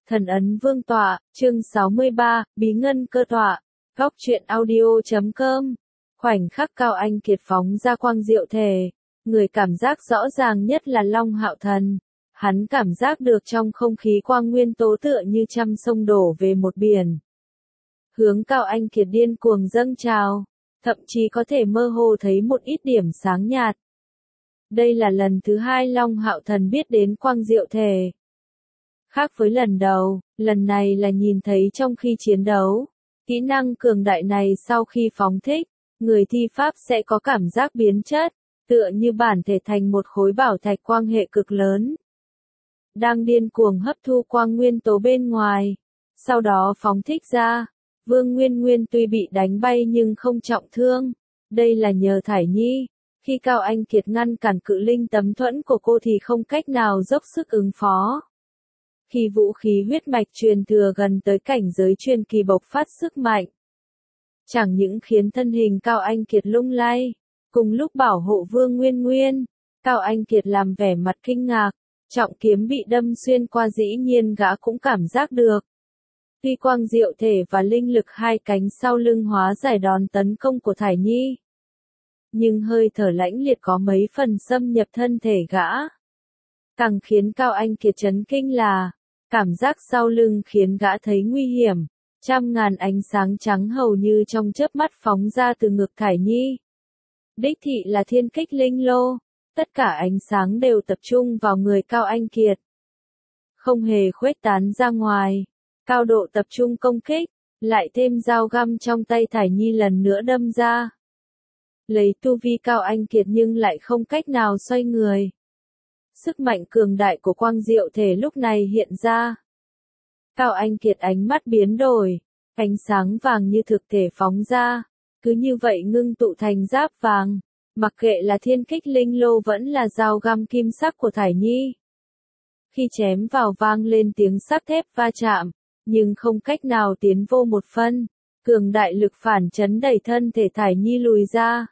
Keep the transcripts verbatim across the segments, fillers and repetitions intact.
Thần ấn vương tọa, chương sáu mươi ba, bí ngân cơ tọa, góc truyện audio chấm com. Khoảnh khắc Cao Anh Kiệt phóng ra quang diệu thể, người cảm giác rõ ràng nhất là Long Hạo Thần. Hắn cảm giác được trong không khí quang nguyên tố tựa như trăm sông đổ về một biển. Hướng Cao Anh Kiệt điên cuồng dâng trào, thậm chí có thể mơ hồ thấy một ít điểm sáng nhạt. Đây là lần thứ hai Long Hạo Thần biết đến quang diệu thể. Khác với lần đầu, lần này là nhìn thấy trong khi chiến đấu. Kỹ năng cường đại này sau khi phóng thích, người thi pháp sẽ có cảm giác biến chất, tựa như bản thể thành một khối bảo thạch quang hệ cực lớn. Đang điên cuồng hấp thu quang nguyên tố bên ngoài, sau đó phóng thích ra. Vương Nguyên Nguyên tuy bị đánh bay nhưng không trọng thương, đây là nhờ Thải Nhi. Khi Cao Anh Kiệt ngăn cản cự linh tấm thuẫn của cô thì không cách nào dốc sức ứng phó. Khi vũ khí huyết mạch truyền thừa gần tới cảnh giới truyền kỳ bộc phát sức mạnh, chẳng những khiến thân hình Cao Anh Kiệt lung lay, cùng lúc bảo hộ Vương Nguyên Nguyên, Cao Anh Kiệt làm vẻ mặt kinh ngạc, trọng kiếm bị đâm xuyên qua dĩ nhiên gã cũng cảm giác được. Tuy quang diệu thể và linh lực hai cánh sau lưng hóa giải đòn tấn công của Thải Nhi, nhưng hơi thở lãnh liệt có mấy phần xâm nhập thân thể gã. Càng khiến Cao Anh Kiệt chấn kinh là, cảm giác sau lưng khiến gã thấy nguy hiểm, trăm ngàn ánh sáng trắng hầu như trong chớp mắt phóng ra từ ngực Thải Nhi. Đích thị là thiên kích linh lô, tất cả ánh sáng đều tập trung vào người Cao Anh Kiệt. Không hề khuếch tán ra ngoài, cao độ tập trung công kích, lại thêm dao găm trong tay Thải Nhi lần nữa đâm ra. Lấy tu vi Cao Anh Kiệt nhưng lại không cách nào xoay người. Sức mạnh cường đại của quang diệu thể lúc này hiện ra. Cao Anh Kiệt ánh mắt biến đổi, ánh sáng vàng như thực thể phóng ra, cứ như vậy ngưng tụ thành giáp vàng, mặc kệ là thiên kích linh lô vẫn là dao găm kim sắc của Thải Nhi. Khi chém vào vang lên tiếng sắt thép va chạm, nhưng không cách nào tiến vô một phân, cường đại lực phản chấn đẩy thân thể Thải Nhi lùi ra.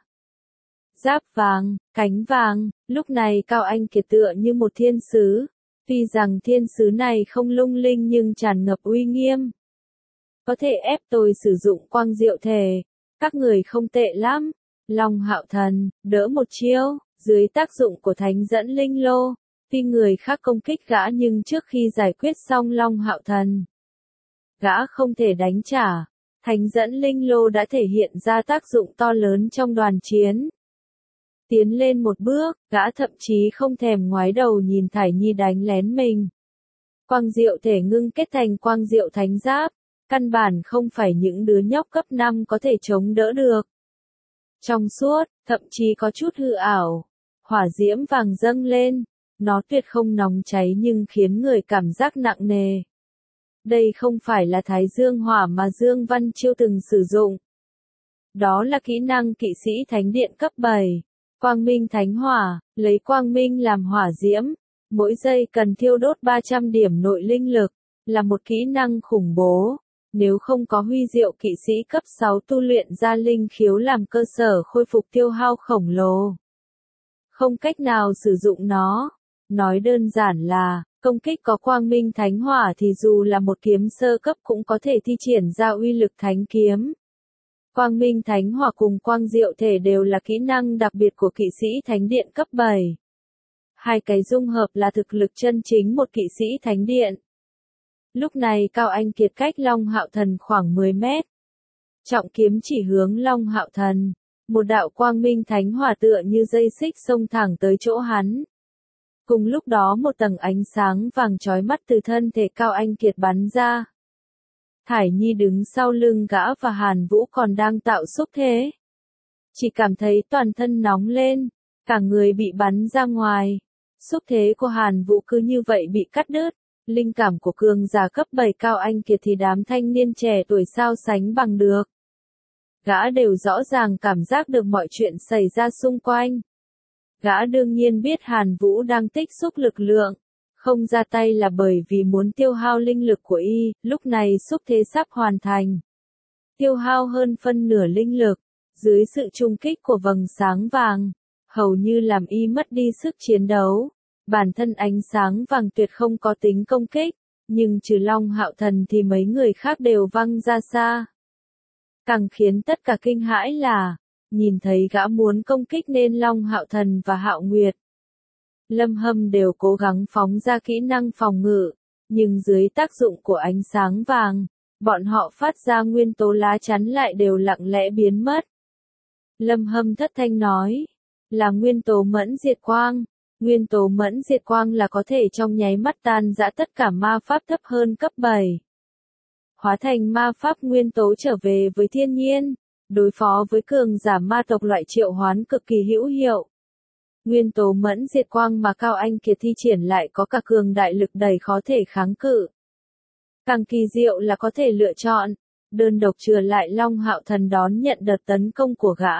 Giáp vàng, cánh vàng, lúc này Cao Anh Kiệt tựa như một thiên sứ, tuy rằng thiên sứ này không lung linh nhưng tràn ngập uy nghiêm. Có thể ép tôi sử dụng quang diệu thể, các người không tệ lắm. Long Hạo Thần, đỡ một chiêu, dưới tác dụng của thánh dẫn linh lô, tuy người khác công kích gã nhưng trước khi giải quyết xong Long Hạo Thần, gã không thể đánh trả, thánh dẫn linh lô đã thể hiện ra tác dụng to lớn trong đoàn chiến. Tiến lên một bước, gã thậm chí không thèm ngoái đầu nhìn Thải Nhi đánh lén mình. Quang diệu thể ngưng kết thành quang diệu thánh giáp, căn bản không phải những đứa nhóc cấp năm có thể chống đỡ được. Trong suốt, thậm chí có chút hư ảo, hỏa diễm vàng dâng lên, nó tuyệt không nóng cháy nhưng khiến người cảm giác nặng nề. Đây không phải là Thái Dương Hỏa mà Dương Văn Chiêu từng sử dụng. Đó là kỹ năng kỵ sĩ thánh điện cấp bảy. Quang Minh Thánh Hỏa, lấy quang minh làm hỏa diễm, mỗi giây cần thiêu đốt ba trăm điểm nội linh lực, là một kỹ năng khủng bố. Nếu không có huy diệu kỵ sĩ cấp sáu tu luyện ra linh khiếu làm cơ sở khôi phục tiêu hao khổng lồ, không cách nào sử dụng nó. Nói đơn giản là, công kích có quang minh thánh hỏa thì dù là một kiếm sơ cấp cũng có thể thi triển ra uy lực thánh kiếm. Quang Minh Thánh Hỏa cùng quang diệu thể đều là kỹ năng đặc biệt của kỵ sĩ thánh điện cấp bảy. Hai cái dung hợp là thực lực chân chính một kỵ sĩ thánh điện. Lúc này Cao Anh Kiệt cách Long Hạo Thần khoảng mười mét. Trọng kiếm chỉ hướng Long Hạo Thần. Một đạo quang minh thánh hỏa tựa như dây xích xông thẳng tới chỗ hắn. Cùng lúc đó một tầng ánh sáng vàng chói mắt từ thân thể Cao Anh Kiệt bắn ra. Thải Nhi đứng sau lưng gã và Hàn Vũ còn đang tạo xúc thế. Chỉ cảm thấy toàn thân nóng lên, cả người bị bắn ra ngoài. Xúc thế của Hàn Vũ cứ như vậy bị cắt đứt. Linh cảm của cường giả cấp bảy Cao Anh Kiệt thì đám thanh niên trẻ tuổi sao sánh bằng được. Gã đều rõ ràng cảm giác được mọi chuyện xảy ra xung quanh. Gã đương nhiên biết Hàn Vũ đang tích xúc lực lượng. Không ra tay là bởi vì muốn tiêu hao linh lực của y, lúc này xúc thế sắp hoàn thành. Tiêu hao hơn phân nửa linh lực, dưới sự trung kích của vầng sáng vàng, hầu như làm y mất đi sức chiến đấu. Bản thân ánh sáng vàng tuyệt không có tính công kích, nhưng trừ Long Hạo Thần thì mấy người khác đều văng ra xa. Càng khiến tất cả kinh hãi là, nhìn thấy gã muốn công kích nên Long Hạo Thần và Hạo Nguyệt Lâm Hâm đều cố gắng phóng ra kỹ năng phòng ngự, nhưng dưới tác dụng của ánh sáng vàng, bọn họ phát ra nguyên tố lá chắn lại đều lặng lẽ biến mất. Lâm Hâm thất thanh nói, là nguyên tố mẫn diệt quang. Nguyên tố mẫn diệt quang là có thể trong nháy mắt tan rã tất cả ma pháp thấp hơn cấp bảy. Hóa thành ma pháp nguyên tố trở về với thiên nhiên, đối phó với cường giả ma tộc loại triệu hoán cực kỳ hữu hiệu. Nguyên tố mẫn diệt quang mà Cao Anh Kiệt thi triển lại có cả cường đại lực đầy khó thể kháng cự. Càng kỳ diệu là có thể lựa chọn, đơn độc chừa lại Long Hạo Thần đón nhận đợt tấn công của gã.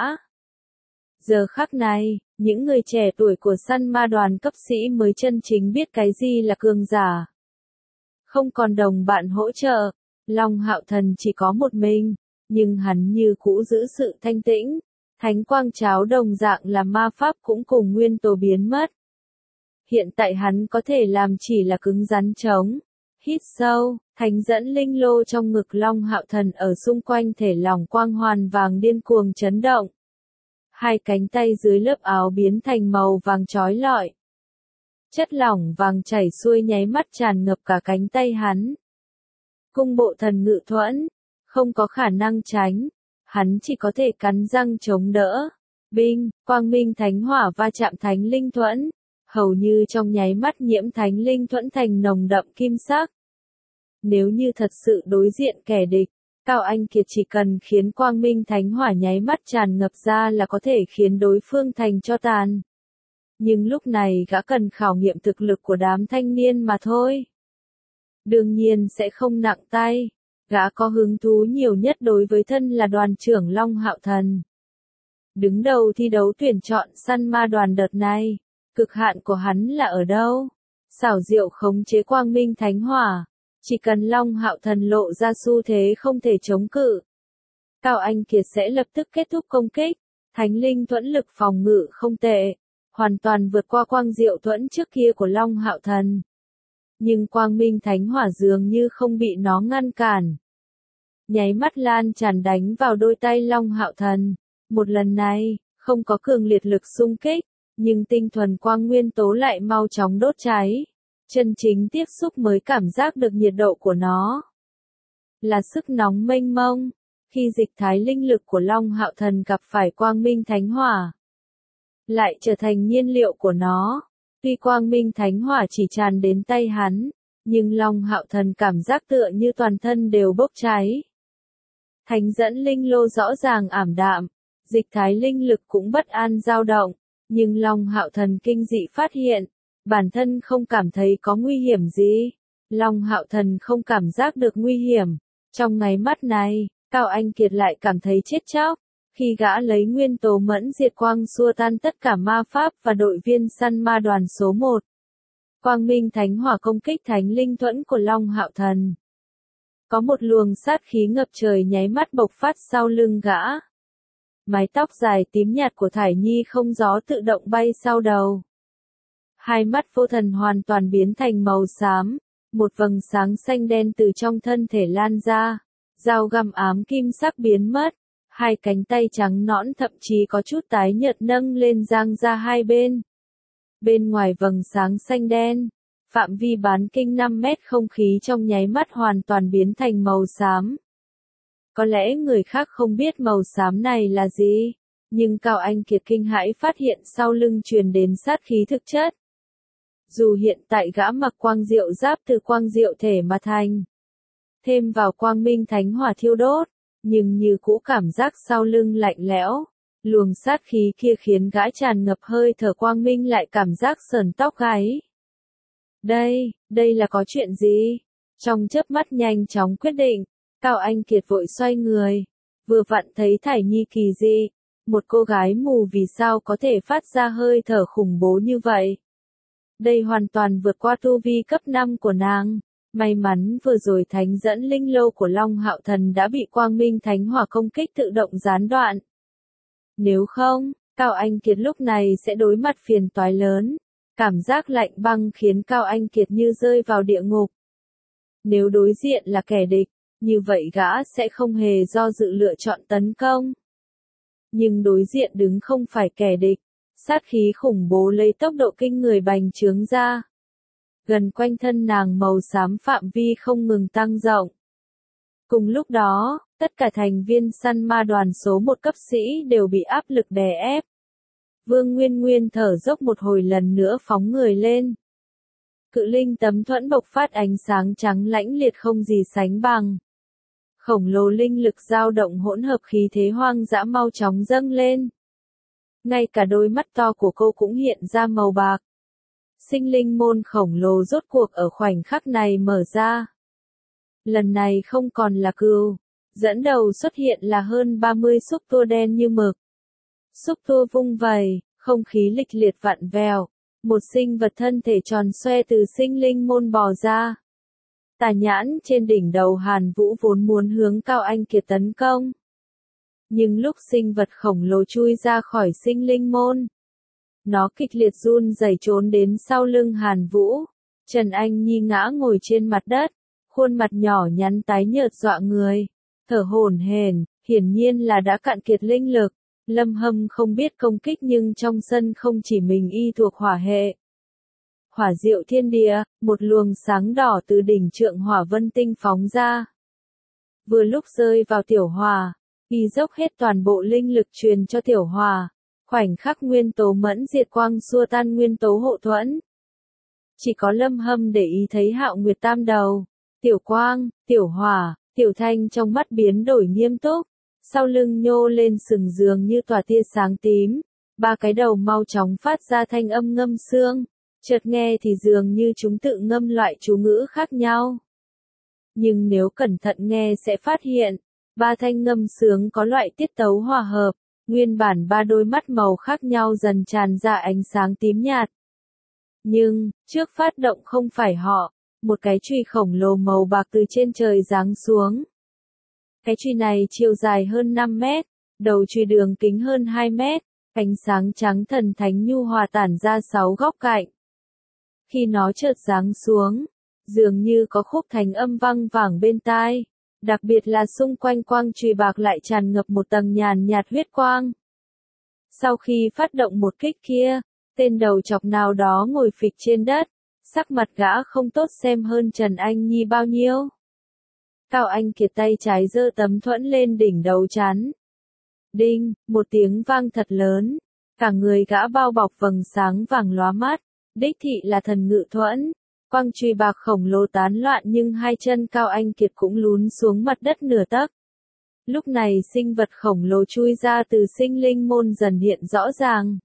Giờ khắc này, những người trẻ tuổi của săn ma đoàn cấp sĩ mới chân chính biết cái gì là cường giả. Không còn đồng bạn hỗ trợ, Long Hạo Thần chỉ có một mình, nhưng hắn như cũ giữ sự thanh tĩnh. Thánh quang cháo đồng dạng là ma pháp cũng cùng nguyên tố biến mất. Hiện tại hắn có thể làm chỉ là cứng rắn chống. Hít sâu, thánh dẫn linh lô trong ngực Long Hạo Thần ở xung quanh thể lỏng quang hoàn vàng điên cuồng chấn động. Hai cánh tay dưới lớp áo biến thành màu vàng chói lọi. Chất lỏng vàng chảy xuôi nháy mắt tràn ngập cả cánh tay hắn. Cung bộ thần ngự thuẫn, không có khả năng tránh. Hắn chỉ có thể cắn răng chống đỡ. Binh, quang minh thánh hỏa va chạm thánh linh thuẫn. Hầu như trong nháy mắt nhiễm thánh linh thuẫn thành nồng đậm kim sắc. Nếu như thật sự đối diện kẻ địch, Cao Anh Kiệt chỉ cần khiến quang minh thánh hỏa nháy mắt tràn ngập ra là có thể khiến đối phương thành tro tàn. Nhưng lúc này gã cần khảo nghiệm thực lực của đám thanh niên mà thôi. Đương nhiên sẽ không nặng tay. Gã có hứng thú nhiều nhất đối với thân là đoàn trưởng Long Hạo Thần. Đứng đầu thi đấu tuyển chọn săn ma đoàn đợt này, cực hạn của hắn là ở đâu? Xảo diệu khống chế quang minh thánh hỏa, chỉ cần Long Hạo Thần lộ ra xu thế không thể chống cự. Cao Anh Kiệt sẽ lập tức kết thúc công kích, thánh linh thuẫn lực phòng ngự không tệ, hoàn toàn vượt qua quang diệu thuẫn trước kia của Long Hạo Thần. Nhưng quang minh thánh hỏa dường như không bị nó ngăn cản. Nháy mắt lan tràn đánh vào đôi tay Long Hạo Thần. Một lần này, không có cường liệt lực xung kích, nhưng tinh thuần quang nguyên tố lại mau chóng đốt cháy. Chân chính tiếp xúc mới cảm giác được nhiệt độ của nó. Là sức nóng mênh mông, khi dịch thái linh lực của Long Hạo Thần gặp phải quang minh thánh hỏa, lại trở thành nhiên liệu của nó. Tuy quang minh thánh hỏa chỉ tràn đến tay hắn, nhưng Long Hạo Thần cảm giác tựa như toàn thân đều bốc cháy. Thánh dẫn linh lô rõ ràng ảm đạm, dịch thái linh lực cũng bất an dao động, nhưng Long Hạo Thần kinh dị phát hiện, bản thân không cảm thấy có nguy hiểm gì. Long Hạo Thần không cảm giác được nguy hiểm. Trong nháy mắt này, Cao Anh Kiệt lại cảm thấy chết chóc. Khi gã lấy nguyên tố mẫn diệt quang xua tan tất cả ma pháp và đội viên săn ma đoàn số một. Quang minh thánh hỏa công kích thánh linh thuẫn của Long Hạo Thần. Có một luồng sát khí ngập trời nháy mắt bộc phát sau lưng gã. Mái tóc dài tím nhạt của Thải Nhi không gió tự động bay sau đầu. Hai mắt vô thần hoàn toàn biến thành màu xám, một vầng sáng xanh đen từ trong thân thể lan ra, dao găm ám kim sắc biến mất, hai cánh tay trắng nõn thậm chí có chút tái nhợt nâng lên giang ra hai bên. Bên ngoài vầng sáng xanh đen, phạm vi bán kinh năm mét không khí trong nháy mắt hoàn toàn biến thành màu xám. Có lẽ người khác không biết màu xám này là gì, nhưng Cao Anh Kiệt kinh hãi phát hiện sau lưng truyền đến sát khí thực chất. Dù hiện tại gã mặc quang diệu giáp từ quang diệu thể mà thành, thêm vào quang minh thánh hỏa thiêu đốt, nhưng như cũ cảm giác sau lưng lạnh lẽo, luồng sát khí kia khiến gã tràn ngập hơi thở quang minh lại cảm giác sờn tóc gáy. Đây, đây là có chuyện gì? Trong chớp mắt nhanh chóng quyết định, Cao Anh Kiệt vội xoay người, vừa vặn thấy Thải Nhi kỳ dị, một cô gái mù vì sao có thể phát ra hơi thở khủng bố như vậy. Đây hoàn toàn vượt qua tu vi cấp năm của nàng. May mắn vừa rồi thánh dẫn linh lô của Long Hạo Thần đã bị quang minh thánh hỏa công kích tự động gián đoạn. Nếu không, Cao Anh Kiệt lúc này sẽ đối mặt phiền toái lớn. Cảm giác lạnh băng khiến Cao Anh Kiệt như rơi vào địa ngục. Nếu đối diện là kẻ địch, như vậy gã sẽ không hề do dự lựa chọn tấn công. Nhưng đối diện đứng không phải kẻ địch, sát khí khủng bố lấy tốc độ kinh người bành trướng ra. Gần quanh thân nàng màu xám phạm vi không ngừng tăng rộng. Cùng lúc đó, tất cả thành viên săn ma đoàn số một cấp sĩ đều bị áp lực đè ép. Vương Nguyên Nguyên thở dốc một hồi lần nữa phóng người lên. Cự linh tấm thuẫn bộc phát ánh sáng trắng lãnh liệt không gì sánh bằng. Khổng lồ linh lực dao động hỗn hợp khí thế hoang dã mau chóng dâng lên. Ngay cả đôi mắt to của cô cũng hiện ra màu bạc. Sinh linh môn khổng lồ rốt cuộc ở khoảnh khắc này mở ra. Lần này không còn là cừu, dẫn đầu xuất hiện là hơn ba mươi xúc tua đen như mực. Xúc tua vung vẩy, không khí lịch liệt vặn vẹo, một sinh vật thân thể tròn xoe từ sinh linh môn bò ra. Tà nhãn trên đỉnh đầu Hàn Vũ vốn muốn hướng Cao Anh Kiệt tấn công. Nhưng lúc sinh vật khổng lồ chui ra khỏi sinh linh môn, nó kịch liệt run rẩy trốn đến sau lưng Hàn Vũ. Trần Anh Nhi ngã ngồi trên mặt đất, khuôn mặt nhỏ nhắn tái nhợt dọa người, thở hổn hển, hiển nhiên là đã cạn kiệt linh lực. Lâm Hâm không biết công kích nhưng trong sân không chỉ mình y thuộc hỏa hệ. Hỏa diệu thiên địa, một luồng sáng đỏ từ đỉnh trượng hỏa vân tinh phóng ra. Vừa lúc rơi vào tiểu hỏa, y dốc hết toàn bộ linh lực truyền cho tiểu hỏa. Khoảnh khắc nguyên tố mẫn diệt quang xua tan nguyên tố hộ thuẫn. Chỉ có Lâm Hâm để ý thấy Hạo Nguyệt tam đầu, tiểu quang, tiểu hỏa, tiểu thanh trong mắt biến đổi nghiêm túc. Sau lưng nhô lên sừng dường như tỏa tia sáng tím, ba cái đầu mau chóng phát ra thanh âm ngâm xương, chợt nghe thì dường như chúng tự ngâm loại chú ngữ khác nhau. Nhưng nếu cẩn thận nghe sẽ phát hiện, ba thanh ngâm sướng có loại tiết tấu hòa hợp, nguyên bản ba đôi mắt màu khác nhau dần tràn ra ánh sáng tím nhạt. Nhưng, trước phát động không phải họ, một cái chùy khổng lồ màu bạc từ trên trời giáng xuống. Cái chùy này chiều dài hơn năm mét, đầu chùy đường kính hơn hai mét, ánh sáng trắng thần thánh nhu hòa tản ra sáu góc cạnh. Khi nó chợt giáng xuống, dường như có khúc thành âm vang vẳng bên tai, đặc biệt là xung quanh quang chùy bạc lại tràn ngập một tầng nhàn nhạt huyết quang. Sau khi phát động một kích kia, tên đầu chọc nào đó ngồi phịch trên đất, sắc mặt gã không tốt xem hơn Trần Anh Nhi bao nhiêu. Cao Anh Kiệt tay trái giơ tấm thuẫn lên đỉnh đầu chắn. Đinh, một tiếng vang thật lớn, cả người gã bao bọc vầng sáng vàng lóa mắt, đích thị là thần ngự thuẫn. Quang chùy bạc khổng lồ tán loạn nhưng hai chân Cao Anh Kiệt cũng lún xuống mặt đất nửa tấc. Lúc này sinh vật khổng lồ chui ra từ sinh linh môn dần hiện rõ ràng.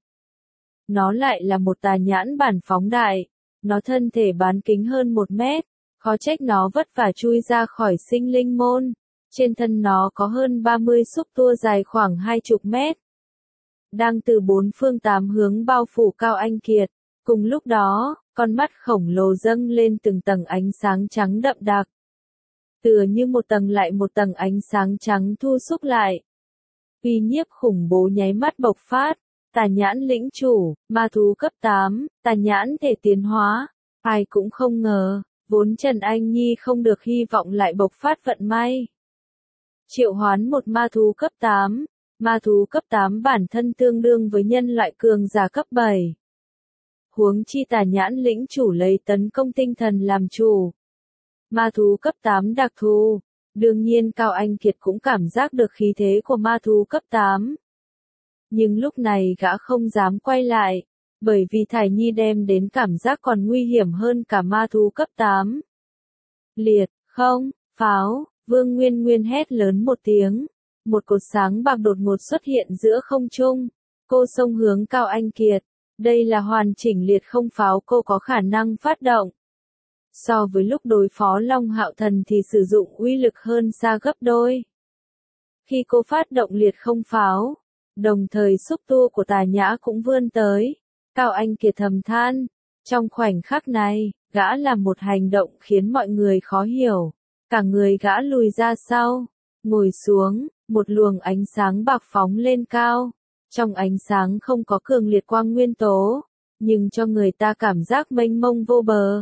Nó lại là một tà nhãn bản phóng đại, nó thân thể bán kính hơn một mét, khó trách nó vất vả chui ra khỏi sinh linh môn. Trên thân nó có hơn ba mươi xúc tua dài khoảng hai chục mét. Đang từ bốn phương tám hướng bao phủ Cao Anh Kiệt. Cùng lúc đó, con mắt khổng lồ dâng lên từng tầng ánh sáng trắng đậm đặc. Tựa như một tầng lại một tầng ánh sáng trắng thu xúc lại. Uy nhiếp khủng bố nháy mắt bộc phát. Tà nhãn lĩnh chủ, ma thú cấp tám, tà nhãn thể tiến hóa. Ai cũng không ngờ, vốn Trần Anh Nhi không được hy vọng lại bộc phát vận may. Triệu hoán một ma thú cấp tám, ma thú cấp tám bản thân tương đương với nhân loại cường giả cấp bảy. Huống chi tà nhãn lĩnh chủ lấy tấn công tinh thần làm chủ. Ma thú cấp tám đặc thù, đương nhiên Cao Anh Kiệt cũng cảm giác được khí thế của ma thú cấp tám. Nhưng lúc này gã không dám quay lại, bởi vì Thải Nhi đem đến cảm giác còn nguy hiểm hơn cả ma thú cấp tám. Liệt, không, pháo, Vương Nguyên Nguyên hét lớn một tiếng, một cột sáng bạc đột ngột xuất hiện giữa không trung, cô xông hướng Cao Anh Kiệt, đây là hoàn chỉnh liệt không pháo cô có khả năng phát động. So với lúc đối phó Long Hạo Thần thì sử dụng uy lực hơn xa gấp đôi. Khi cô phát động liệt không pháo, đồng thời xúc tua của tà nhã cũng vươn tới, Cao Anh Kiệt thầm than, trong khoảnh khắc này, gã làm một hành động khiến mọi người khó hiểu, cả người gã lùi ra sau, ngồi xuống, một luồng ánh sáng bạc phóng lên cao, trong ánh sáng không có cường liệt quang nguyên tố, nhưng cho người ta cảm giác mênh mông vô bờ.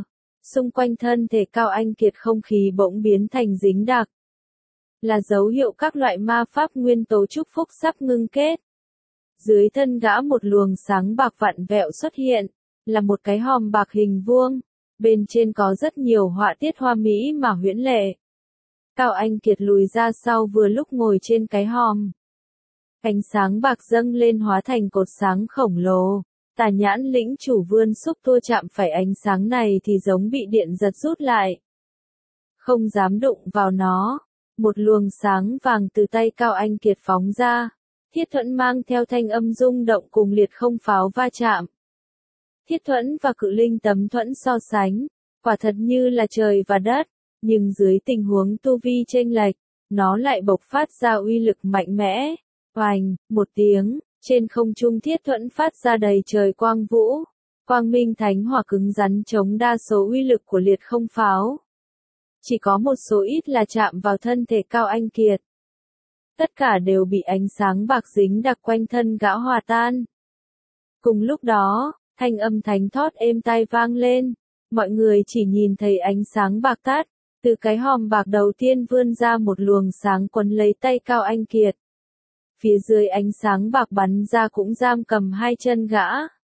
Xung quanh thân thể Cao Anh Kiệt không khí bỗng biến thành dính đặc. Là dấu hiệu các loại ma pháp nguyên tố chúc phúc sắp ngưng kết. Dưới thân gã một luồng sáng bạc vặn vẹo xuất hiện, là một cái hòm bạc hình vuông, bên trên có rất nhiều họa tiết hoa mỹ mà huyễn lệ. Cao Anh Kiệt lùi ra sau vừa lúc ngồi trên cái hòm. Ánh sáng bạc dâng lên hóa thành cột sáng khổng lồ, Tà Nhãn lĩnh chủ vươn xúc tua chạm phải ánh sáng này thì giống bị điện giật rút lại. Không dám đụng vào nó, một luồng sáng vàng từ tay Cao Anh Kiệt phóng ra. Thiết thuẫn mang theo thanh âm rung động cùng liệt không pháo va chạm. Thiết thuẫn và cự linh tấm thuẫn so sánh, quả thật như là trời và đất, nhưng dưới tình huống tu vi chênh lệch, nó lại bộc phát ra uy lực mạnh mẽ. Oành, một tiếng, trên không trung thiết thuẫn phát ra đầy trời quang vũ, quang minh thánh hỏa cứng rắn chống đa số uy lực của liệt không pháo. Chỉ có một số ít là chạm vào thân thể Cao Anh Kiệt. Tất cả đều bị ánh sáng bạc dính đặc quanh thân gã hòa tan. Cùng lúc đó, thanh âm thánh thót êm tai vang lên, mọi người chỉ nhìn thấy ánh sáng bạc tắt, từ cái hòm bạc đầu tiên vươn ra một luồng sáng quấn lấy tay Cao Anh Kiệt. Phía dưới ánh sáng bạc bắn ra cũng giam cầm hai chân gã.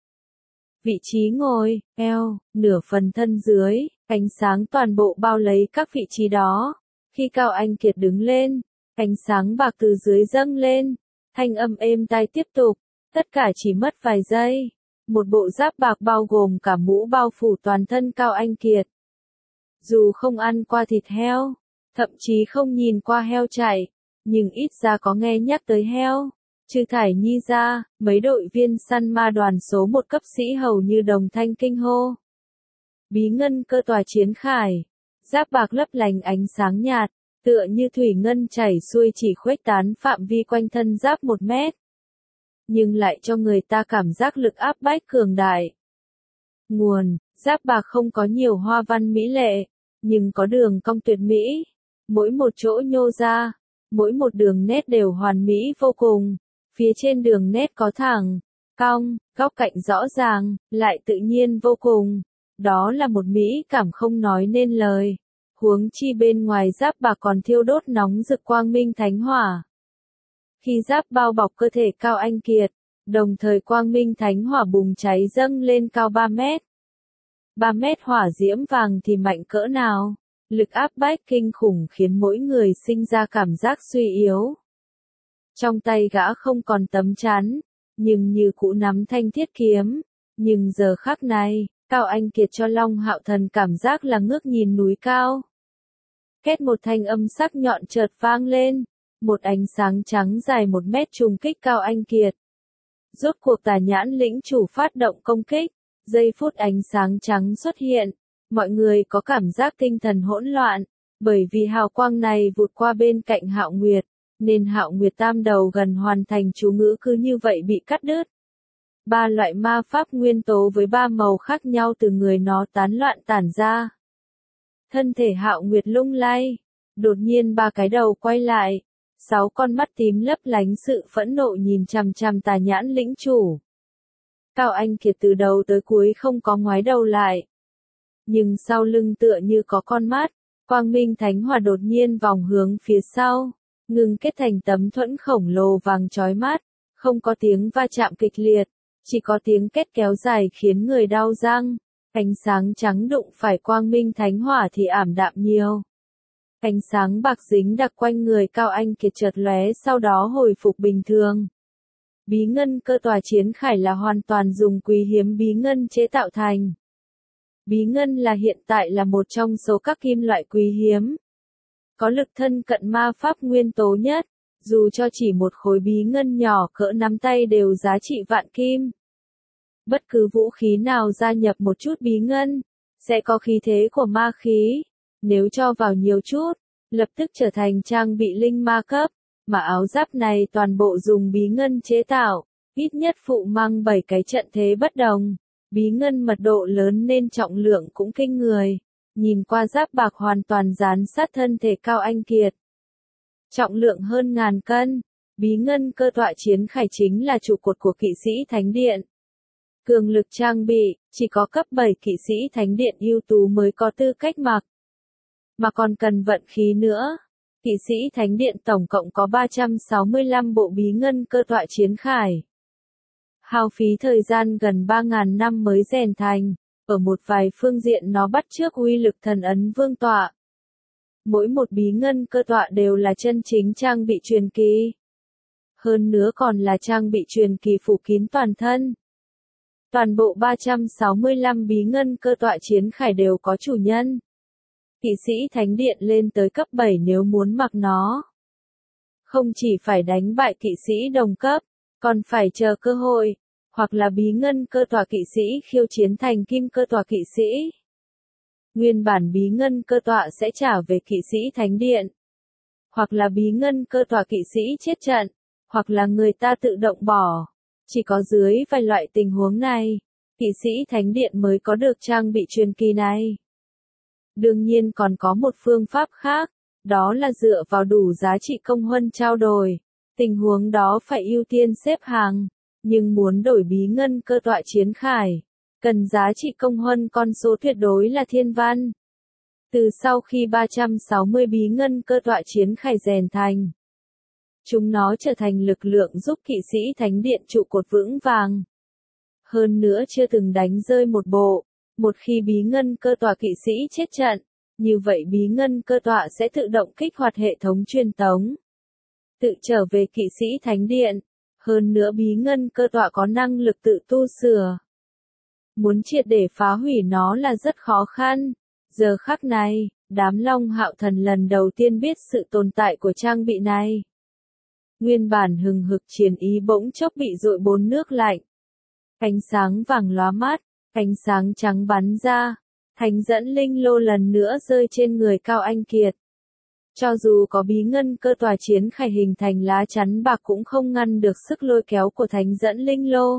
Vị trí ngồi, eo, nửa phần thân dưới, ánh sáng toàn bộ bao lấy các vị trí đó. Khi Cao Anh Kiệt đứng lên, ánh sáng bạc từ dưới dâng lên, thanh âm êm tai tiếp tục, tất cả chỉ mất vài giây. Một bộ giáp bạc bao gồm cả mũ bao phủ toàn thân Cao Anh Kiệt. Dù không ăn qua thịt heo, thậm chí không nhìn qua heo chạy, nhưng ít ra có nghe nhắc tới heo. Trừ Thải Nhi ra, mấy đội viên săn ma đoàn số một cấp sĩ hầu như đồng thanh kinh hô. Bí ngân cơ tòa chiến khải, giáp bạc lấp lánh ánh sáng nhạt, tựa như thủy ngân chảy xuôi chỉ khuếch tán phạm vi quanh thân giáp một mét. Nhưng lại cho người ta cảm giác lực áp bách cường đại. Nguồn, giáp bạc không có nhiều hoa văn mỹ lệ, nhưng có đường cong tuyệt mỹ. Mỗi một chỗ nhô ra, mỗi một đường nét đều hoàn mỹ vô cùng. Phía trên đường nét có thẳng, cong, góc cạnh rõ ràng, lại tự nhiên vô cùng. Đó là một mỹ cảm không nói nên lời. Huống chi bên ngoài giáp bạc còn thiêu đốt nóng rực quang minh thánh hỏa. Khi giáp bao bọc cơ thể Cao Anh Kiệt, đồng thời quang minh thánh hỏa bùng cháy dâng lên cao ba mét. ba mét hỏa diễm vàng thì mạnh cỡ nào? Lực áp bách kinh khủng khiến mỗi người sinh ra cảm giác suy yếu. Trong tay gã không còn tấm chắn, nhưng như cũ nắm thanh thiết kiếm. Nhưng giờ khắc này, Cao Anh Kiệt cho Long Hạo Thần cảm giác là ngước nhìn núi cao. Két một thanh âm sắc nhọn chợt vang lên, một ánh sáng trắng dài một mét trùng kích Cao Anh Kiệt. Rốt cuộc Tà Nhãn lĩnh chủ phát động công kích, giây phút ánh sáng trắng xuất hiện, mọi người có cảm giác tinh thần hỗn loạn, bởi vì hào quang này vụt qua bên cạnh Hạo Nguyệt, nên Hạo Nguyệt tam đầu gần hoàn thành chú ngữ cứ như vậy bị cắt đứt. Ba loại ma pháp nguyên tố với ba màu khác nhau từ người nó tán loạn tản ra. Thân thể Hạo Nguyệt lung lay, đột nhiên ba cái đầu quay lại, sáu con mắt tím lấp lánh sự phẫn nộ nhìn chằm chằm Tà Nhãn lĩnh chủ. Cao Anh Kiệt từ đầu tới cuối không có ngoái đầu lại. Nhưng sau lưng tựa như có con mắt, quang minh thánh hỏa đột nhiên vòng hướng phía sau, ngừng kết thành tấm thuẫn khổng lồ vàng chói mắt, không có tiếng va chạm kịch liệt, chỉ có tiếng két kéo dài khiến người đau răng. Ánh sáng trắng đụng phải quang minh thánh hỏa thì ảm đạm nhiều. Ánh sáng bạc dính đặc quanh người Cao Anh Kiệt chợt lóe sau đó hồi phục bình thường. Bí ngân cơ tòa chiến khải là hoàn toàn dùng quý hiếm bí ngân chế tạo thành. Bí ngân là hiện tại là một trong số các kim loại quý hiếm. Có lực thân cận ma pháp nguyên tố nhất, dù cho chỉ một khối bí ngân nhỏ cỡ nắm tay đều giá trị vạn kim. Bất cứ vũ khí nào gia nhập một chút bí ngân, sẽ có khí thế của ma khí. Nếu cho vào nhiều chút, lập tức trở thành trang bị linh ma cấp, mà áo giáp này toàn bộ dùng bí ngân chế tạo, ít nhất phụ mang bảy cái trận thế bất đồng. Bí ngân mật độ lớn nên trọng lượng cũng kinh người. Nhìn qua giáp bạc hoàn toàn dán sát thân thể Cao Anh Kiệt. Trọng lượng hơn ngàn cân, bí ngân cơ tọa chiến khải chính là trụ cột của kỵ sĩ thánh điện. Cường lực trang bị, chỉ có cấp bảy kỵ sĩ thánh điện ưu tú mới có tư cách mặc. Mà còn cần vận khí nữa. Kỵ sĩ thánh điện tổng cộng có ba trăm sáu mươi lăm bộ bí ngân cơ tọa chiến khải. Hao phí thời gian gần ba nghìn năm mới rèn thành, ở một vài phương diện nó bắt chước uy lực thần ấn vương tọa. Mỗi một bí ngân cơ tọa đều là chân chính trang bị truyền kỳ. Hơn nữa còn là trang bị truyền kỳ phủ kín toàn thân. Toàn bộ ba trăm sáu mươi lăm bí ngân cơ tọa chiến khải đều có chủ nhân. Kỵ sĩ thánh điện lên tới cấp bảy nếu muốn mặc nó. Không chỉ phải đánh bại kỵ sĩ đồng cấp, còn phải chờ cơ hội, hoặc là bí ngân cơ tọa kỵ sĩ khiêu chiến thành kim cơ tọa kỵ sĩ. Nguyên bản bí ngân cơ tọa sẽ trả về kỵ sĩ thánh điện. Hoặc là bí ngân cơ tọa kỵ sĩ chết trận, hoặc là người ta tự động bỏ. Chỉ có dưới vài loại tình huống này, kỵ sĩ thánh điện mới có được trang bị truyền kỳ này. Đương nhiên còn có một phương pháp khác, đó là dựa vào đủ giá trị công huân trao đổi. Tình huống đó phải ưu tiên xếp hàng, nhưng muốn đổi bí ngân cơ tọa chiến khải, cần giá trị công huân con số tuyệt đối là thiên văn. Từ sau khi ba trăm sáu mươi bí ngân cơ tọa chiến khải rèn thành, chúng nó trở thành lực lượng giúp kỵ sĩ thánh điện trụ cột vững vàng. Hơn nữa chưa từng đánh rơi một bộ, một khi bí ngân cơ tọa kỵ sĩ chết trận, như vậy bí ngân cơ tọa sẽ tự động kích hoạt hệ thống truyền tống. Tự trở về kỵ sĩ thánh điện, hơn nữa bí ngân cơ tọa có năng lực tự tu sửa. Muốn triệt để phá hủy nó là rất khó khăn. Giờ khắc này, đám Long Hạo Thần lần đầu tiên biết sự tồn tại của trang bị này. Nguyên bản hừng hực chiến ý bỗng chốc bị dội bốn nước lạnh. Ánh sáng vàng lóa mắt, ánh sáng trắng bắn ra, thánh dẫn linh lô lần nữa rơi trên người Cao Anh Kiệt. Cho dù có bí ngân cơ tòa chiến khải hình thành lá chắn bạc cũng không ngăn được sức lôi kéo của thánh dẫn linh lô.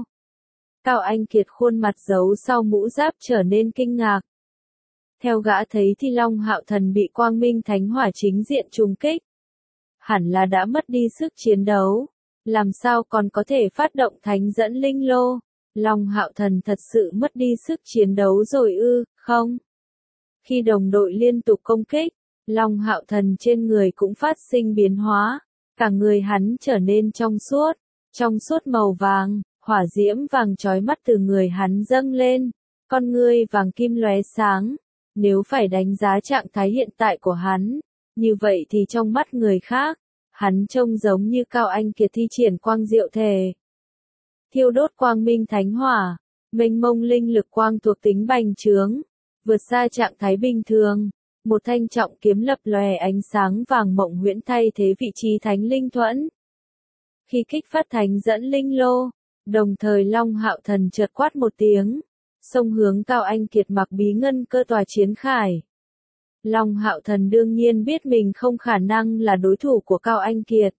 Cao Anh Kiệt khuôn mặt giấu sau mũ giáp trở nên kinh ngạc. Theo gã thấy thì Long Hạo Thần bị Quang Minh Thánh Hỏa chính diện trùng kích. Hẳn là đã mất đi sức chiến đấu. Làm sao còn có thể phát động thánh dẫn linh lô? Long Hạo Thần thật sự mất đi sức chiến đấu rồi ư, không? Khi đồng đội liên tục công kích, Long Hạo Thần trên người cũng phát sinh biến hóa. Cả người hắn trở nên trong suốt, trong suốt màu vàng, hỏa diễm vàng chói mắt từ người hắn dâng lên. Con ngươi vàng kim lóe sáng. Nếu phải đánh giá trạng thái hiện tại của hắn, như vậy thì trong mắt người khác, hắn trông giống như Cao Anh Kiệt thi triển quang diệu thể. Thiêu đốt quang minh thánh hỏa, mênh mông linh lực quang thuộc tính bành trướng, vượt xa trạng thái bình thường. Một thanh trọng kiếm lập lòe ánh sáng vàng mộng huyễn thay thế vị trí thánh linh thuẫn. Khi kích phát thánh dẫn linh lô, đồng thời Long Hạo Thần chợt quát một tiếng, xông hướng Cao Anh Kiệt mặc bí ngân cơ tòa chiến khải. Long Hạo Thần đương nhiên biết mình không khả năng là đối thủ của Cao Anh Kiệt.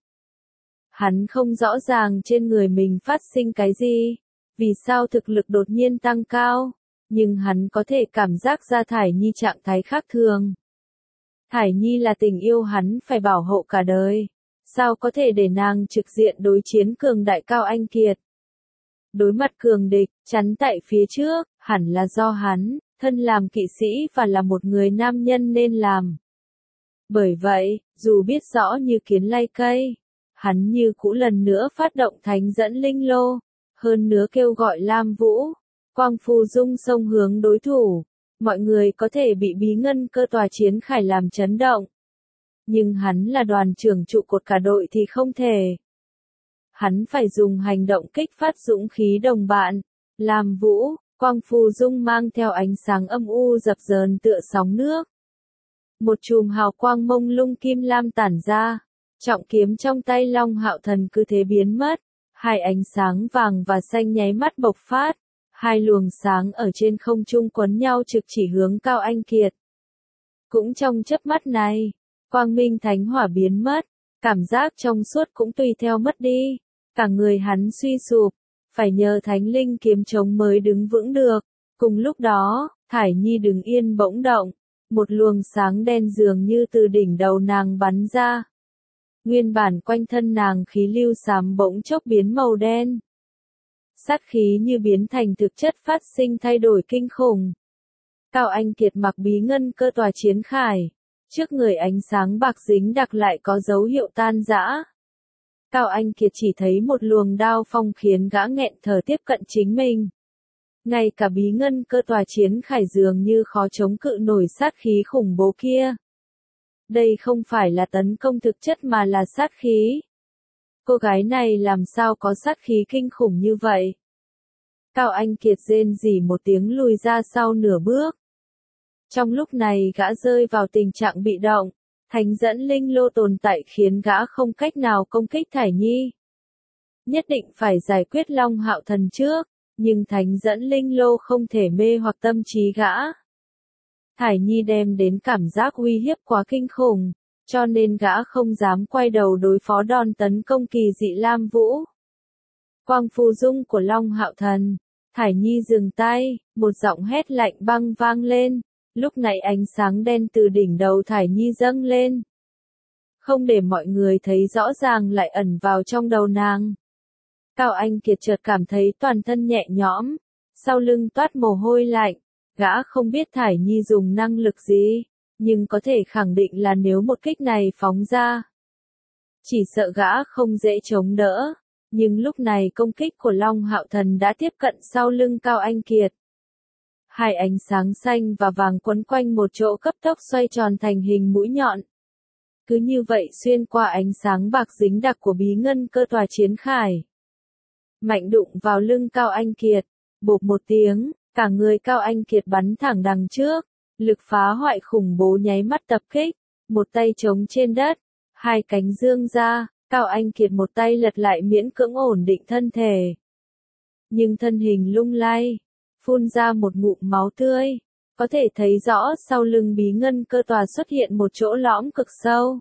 Hắn không rõ ràng trên người mình phát sinh cái gì, vì sao thực lực đột nhiên tăng cao, nhưng hắn có thể cảm giác ra Thải Nhi trạng thái khác thường. Thải Nhi là tình yêu hắn phải bảo hộ cả đời, sao có thể để nàng trực diện đối chiến cường đại Cao Anh Kiệt. Đối mặt cường địch, chắn tại phía trước, hẳn là do hắn, thân làm kỵ sĩ và là một người nam nhân nên làm. Bởi vậy, dù biết rõ như kiến lay cây, hắn như cũ lần nữa phát động thánh dẫn linh lô, hơn nữa kêu gọi Lam Vũ, Quang Phù Dung xông hướng đối thủ. Mọi người có thể bị bí ngân cơ tòa chiến khải làm chấn động. Nhưng hắn là đoàn trưởng trụ cột cả đội thì không thể. Hắn phải dùng hành động kích phát dũng khí đồng bạn. Lam Vũ, Quang Phù Dung mang theo ánh sáng âm u dập dờn tựa sóng nước. Một chùm hào quang mông lung kim lam tản ra. Trọng kiếm trong tay Long Hạo Thần cứ thế biến mất. Hai ánh sáng vàng và xanh nháy mắt bộc phát. Hai luồng sáng ở trên không trung quấn nhau trực chỉ hướng Cao Anh Kiệt. Cũng trong chớp mắt này, quang minh thánh hỏa biến mất, cảm giác trong suốt cũng tùy theo mất đi. Cả người hắn suy sụp, phải nhờ thánh linh kiếm chống mới đứng vững được. Cùng lúc đó, Thải Nhi đứng yên bỗng động, một luồng sáng đen dường như từ đỉnh đầu nàng bắn ra. Nguyên bản quanh thân nàng khí lưu xám bỗng chốc biến màu đen. sát khí như biến thành thực chất phát sinh thay đổi kinh khủng. Cao Anh Kiệt mặc bí ngân cơ tòa chiến khải, trước người ánh sáng bạc dính đặc lại có dấu hiệu tan rã. Cao Anh Kiệt chỉ thấy một luồng đao phong khiến gã nghẹn thở tiếp cận chính mình. Ngay cả bí ngân cơ tòa chiến khải dường như khó chống cự nổi sát khí khủng bố kia. Đây không phải là tấn công thực chất mà là sát khí. Cô gái này làm sao có sát khí kinh khủng như vậy? Cao Anh Kiệt rên rỉ một tiếng lùi ra sau nửa bước. Trong lúc này gã rơi vào tình trạng bị động, thánh dẫn linh lô tồn tại khiến gã không cách nào công kích Thải Nhi. Nhất định phải giải quyết Long Hạo Thần trước, nhưng thánh dẫn linh lô không thể mê hoặc tâm trí gã. Thải Nhi đem đến cảm giác uy hiếp quá kinh khủng, cho nên gã không dám quay đầu đối phó đòn tấn công kỳ dị Lam Vũ. Quang phù dung của Long Hạo Thần, Thải Nhi dừng tay, một giọng hét lạnh băng vang lên, lúc này ánh sáng đen từ đỉnh đầu Thải Nhi dâng lên. Không để mọi người thấy rõ ràng lại ẩn vào trong đầu nàng. Cao Anh Kiệt chợt cảm thấy toàn thân nhẹ nhõm, sau lưng toát mồ hôi lạnh, gã không biết Thải Nhi dùng năng lực gì, nhưng có thể khẳng định là nếu một kích này phóng ra, chỉ sợ gã không dễ chống đỡ, nhưng lúc này công kích của Long Hạo Thần đã tiếp cận sau lưng Cao Anh Kiệt. Hai ánh sáng xanh và vàng quấn quanh một chỗ cấp tốc xoay tròn thành hình mũi nhọn. Cứ như vậy xuyên qua ánh sáng bạc dính đặc của bí ngân cơ tòa chiến khải. Mạnh đụng vào lưng Cao Anh Kiệt, bộp một tiếng, cả người Cao Anh Kiệt bắn thẳng đằng trước, lực phá hoại khủng bố nháy mắt tập kích, một tay chống trên đất, hai cánh dương ra, Cao Anh Kiệt một tay lật lại miễn cưỡng ổn định thân thể. Nhưng thân hình lung lay, phun ra một ngụm máu tươi, có thể thấy rõ sau lưng bí ngân cơ tòa xuất hiện một chỗ lõm cực sâu.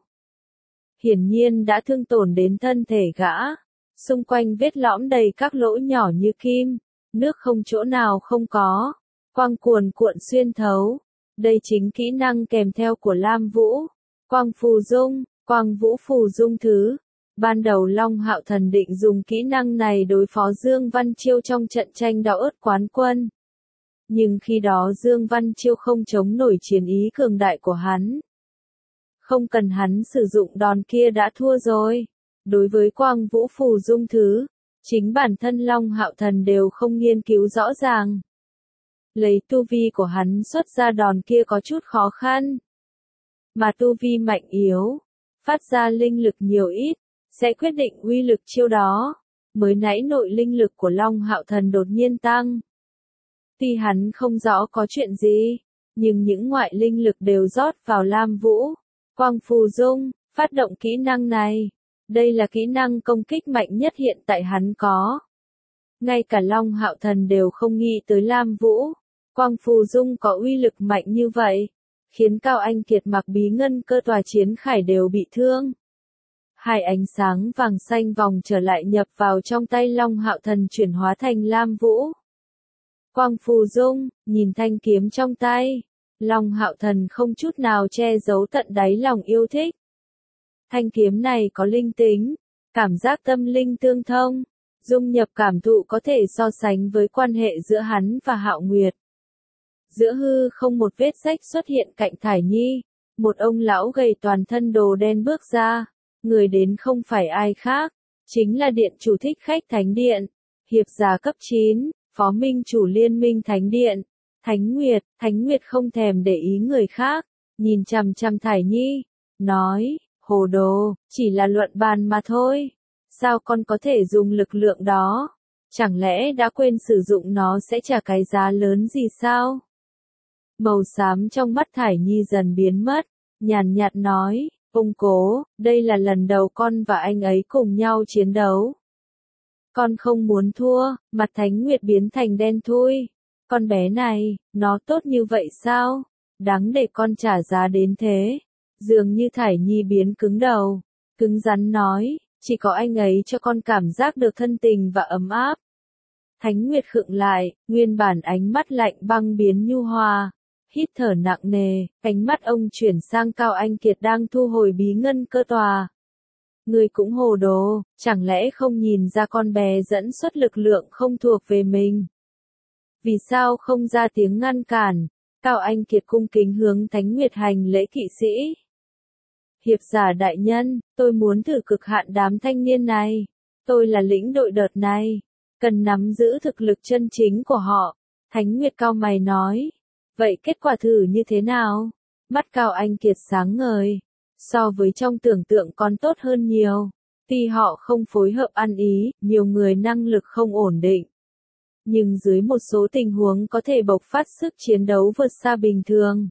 Hiển nhiên đã thương tổn đến thân thể gã, xung quanh vết lõm đầy các lỗ nhỏ như kim, nước không chỗ nào không có, quang cuồn cuộn xuyên thấu. Đây chính kỹ năng kèm theo của Lam Vũ, Quang Phù Dung, Quang Vũ Phù Dung thứ. Ban đầu Long Hạo Thần định dùng kỹ năng này đối phó Dương Văn Chiêu trong trận tranh đỏ ớt quán quân. Nhưng khi đó Dương Văn Chiêu không chống nổi chiến ý cường đại của hắn. Không cần hắn sử dụng đòn kia đã thua rồi. Đối với Quang Vũ Phù Dung thứ, chính bản thân Long Hạo Thần đều không nghiên cứu rõ ràng. Lấy tu vi của hắn xuất ra đòn kia có chút khó khăn. Mà tu vi mạnh yếu, phát ra linh lực nhiều ít, sẽ quyết định uy lực chiêu đó. Mới nãy nội linh lực của Long Hạo Thần đột nhiên tăng. Tuy hắn không rõ có chuyện gì, nhưng những ngoại linh lực đều rót vào Lam Vũ, Quang Phù Dung, phát động kỹ năng này. Đây là kỹ năng công kích mạnh nhất hiện tại hắn có. Ngay cả Long Hạo Thần đều không nghĩ tới Lam Vũ, Quang Phù Dung có uy lực mạnh như vậy, khiến Cao Anh Kiệt mặc bí ngân cơ tòa chiến khải đều bị thương. Hai ánh sáng vàng xanh vòng trở lại nhập vào trong tay Long Hạo Thần chuyển hóa thành Lam Vũ. Quang Phù Dung, nhìn thanh kiếm trong tay, Long Hạo Thần không chút nào che giấu tận đáy lòng yêu thích. Thanh kiếm này có linh tính, cảm giác tâm linh tương thông, dung nhập cảm thụ có thể so sánh với quan hệ giữa hắn và Hạo Nguyệt. Giữa hư không một vết rách xuất hiện cạnh Thải Nhi, một ông lão gầy toàn thân đồ đen bước ra, người đến không phải ai khác, chính là điện chủ Thích Khách Thánh Điện, hiệp giả cấp chín, phó minh chủ Liên minh Thánh Điện, Thánh Nguyệt. Thánh Nguyệt không thèm để ý người khác, nhìn chằm chằm Thải Nhi, nói, hồ đồ, chỉ là luận bàn mà thôi, sao con có thể dùng lực lượng đó, chẳng lẽ đã quên sử dụng nó sẽ trả cái giá lớn gì sao? Màu xám trong mắt Thải Nhi dần biến mất, nhàn nhạt nói, ông cố, đây là lần đầu con và anh ấy cùng nhau chiến đấu. Con không muốn thua, mặt Thánh Nguyệt biến thành đen thui. Con bé này, nó tốt như vậy sao? Đáng để con trả giá đến thế. Dường như Thải Nhi biến cứng đầu, cứng rắn nói, chỉ có anh ấy cho con cảm giác được thân tình và ấm áp. Thánh Nguyệt khựng lại, nguyên bản ánh mắt lạnh băng biến nhu hòa. Hít thở nặng nề, ánh mắt ông chuyển sang Cao Anh Kiệt đang thu hồi bí ngân cơ tòa. Ngươi cũng hồ đồ, chẳng lẽ không nhìn ra con bé dẫn xuất lực lượng không thuộc về mình? Vì sao không ra tiếng ngăn cản? Cao Anh Kiệt cung kính hướng Thánh Nguyệt hành lễ kỵ sĩ. Hiệp giả đại nhân, tôi muốn thử cực hạn đám thanh niên này. Tôi là lĩnh đội đợt này. Cần nắm giữ thực lực chân chính của họ. Thánh Nguyệt cao mày nói. Vậy kết quả thử như thế nào? Mắt Cao Anh Kiệt sáng ngời. So với trong tưởng tượng còn tốt hơn nhiều. Tuy họ không phối hợp ăn ý, nhiều người năng lực không ổn định. Nhưng dưới một số tình huống có thể bộc phát sức chiến đấu vượt xa bình thường.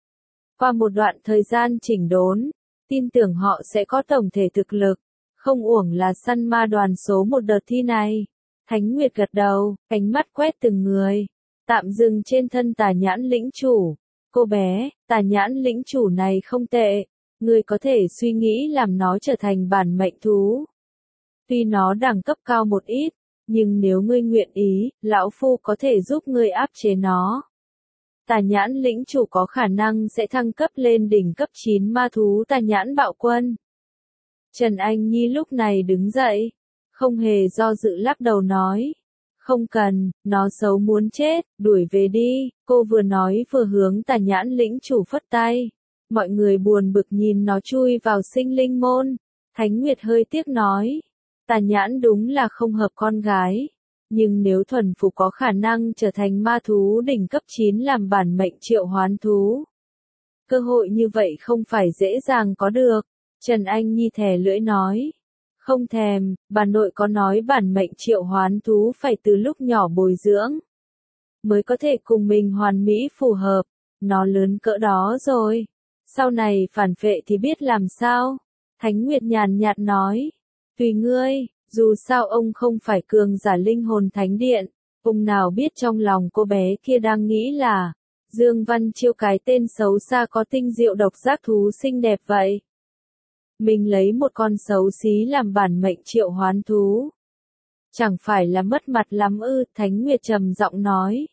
Qua một đoạn thời gian chỉnh đốn, tin tưởng họ sẽ có tổng thể thực lực, không uổng là săn ma đoàn số một đợt thi này. Thánh Nguyệt gật đầu, ánh mắt quét từng người, tạm dừng trên thân Tà Nhãn lĩnh chủ. Cô bé, Tà Nhãn lĩnh chủ này không tệ, ngươi có thể suy nghĩ làm nó trở thành bản mệnh thú. Tuy nó đẳng cấp cao một ít, nhưng nếu ngươi nguyện ý, lão phu có thể giúp ngươi áp chế nó. Tà Nhãn lĩnh chủ có khả năng sẽ thăng cấp lên đỉnh cấp chín ma thú Tà Nhãn bạo quân. Trần Anh Nhi lúc này đứng dậy, không hề do dự lắc đầu nói. Không cần, nó xấu muốn chết, đuổi về đi, cô vừa nói vừa hướng Tà Nhãn lĩnh chủ phất tay. Mọi người buồn bực nhìn nó chui vào sinh linh môn. Thánh Nguyệt hơi tiếc nói. Tà Nhãn đúng là không hợp con gái. Nhưng nếu thuần phục có khả năng trở thành ma thú đỉnh cấp chín làm bản mệnh triệu hoán thú. Cơ hội như vậy không phải dễ dàng có được. Trần Anh Nhi thè lưỡi nói. Không thèm, bà nội có nói bản mệnh triệu hoán thú phải từ lúc nhỏ bồi dưỡng. Mới có thể cùng mình hoàn mỹ phù hợp. Nó lớn cỡ đó rồi. Sau này phản vệ thì biết làm sao. Thánh Nguyệt nhàn nhạt nói. Tùy ngươi, dù sao ông không phải cường giả linh hồn thánh điện. Ông nào biết trong lòng cô bé kia đang nghĩ là. Dương Văn Chiêu cái tên xấu xa có tinh diệu độc giác thú xinh đẹp vậy. Mình lấy một con xấu xí làm bản mệnh triệu hoán thú. Chẳng phải là mất mặt lắm ư, Thánh Nguyệt trầm giọng nói.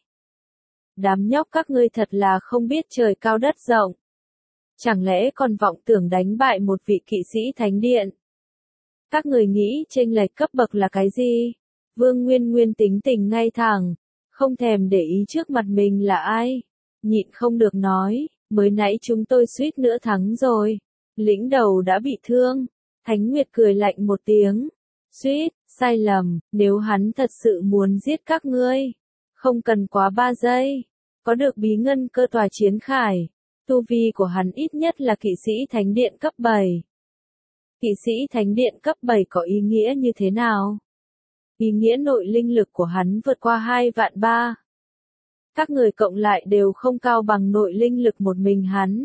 Đám nhóc các ngươi thật là không biết trời cao đất rộng. Chẳng lẽ còn vọng tưởng đánh bại một vị kỵ sĩ thánh điện? Các người nghĩ chênh lệch cấp bậc là cái gì? Vương Nguyên Nguyên tính tình ngay thẳng, không thèm để ý trước mặt mình là ai. Nhịn không được nói, mới nãy chúng tôi suýt nữa thắng rồi. Lĩnh đầu đã bị thương. Thánh Nguyệt cười lạnh một tiếng. Suýt, sai lầm, nếu hắn thật sự muốn giết các ngươi. Không cần quá ba giây. Có được bí ngân cơ tòa chiến khải. Tu vi của hắn ít nhất là kỵ sĩ thánh điện cấp bảy. Kỵ sĩ thánh điện cấp bảy có ý nghĩa như thế nào? Ý nghĩa nội linh lực của hắn vượt qua hai vạn ba. Các người cộng lại đều không cao bằng nội linh lực một mình hắn.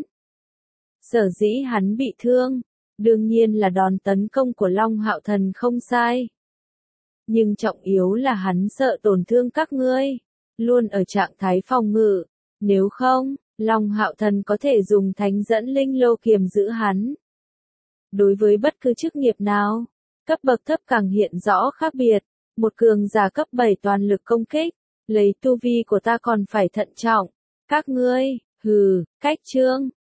Sở dĩ hắn bị thương, đương nhiên là đòn tấn công của Long Hạo Thần không sai. Nhưng trọng yếu là hắn sợ tổn thương các ngươi, luôn ở trạng thái phòng ngự. Nếu không, Long Hạo Thần có thể dùng thánh dẫn linh lô kiềm giữ hắn. Đối với bất cứ chức nghiệp nào, cấp bậc thấp càng hiện rõ khác biệt. Một cường giả cấp bảy toàn lực công kích, lấy tu vi của ta còn phải thận trọng. Các ngươi, hừ, cách trương,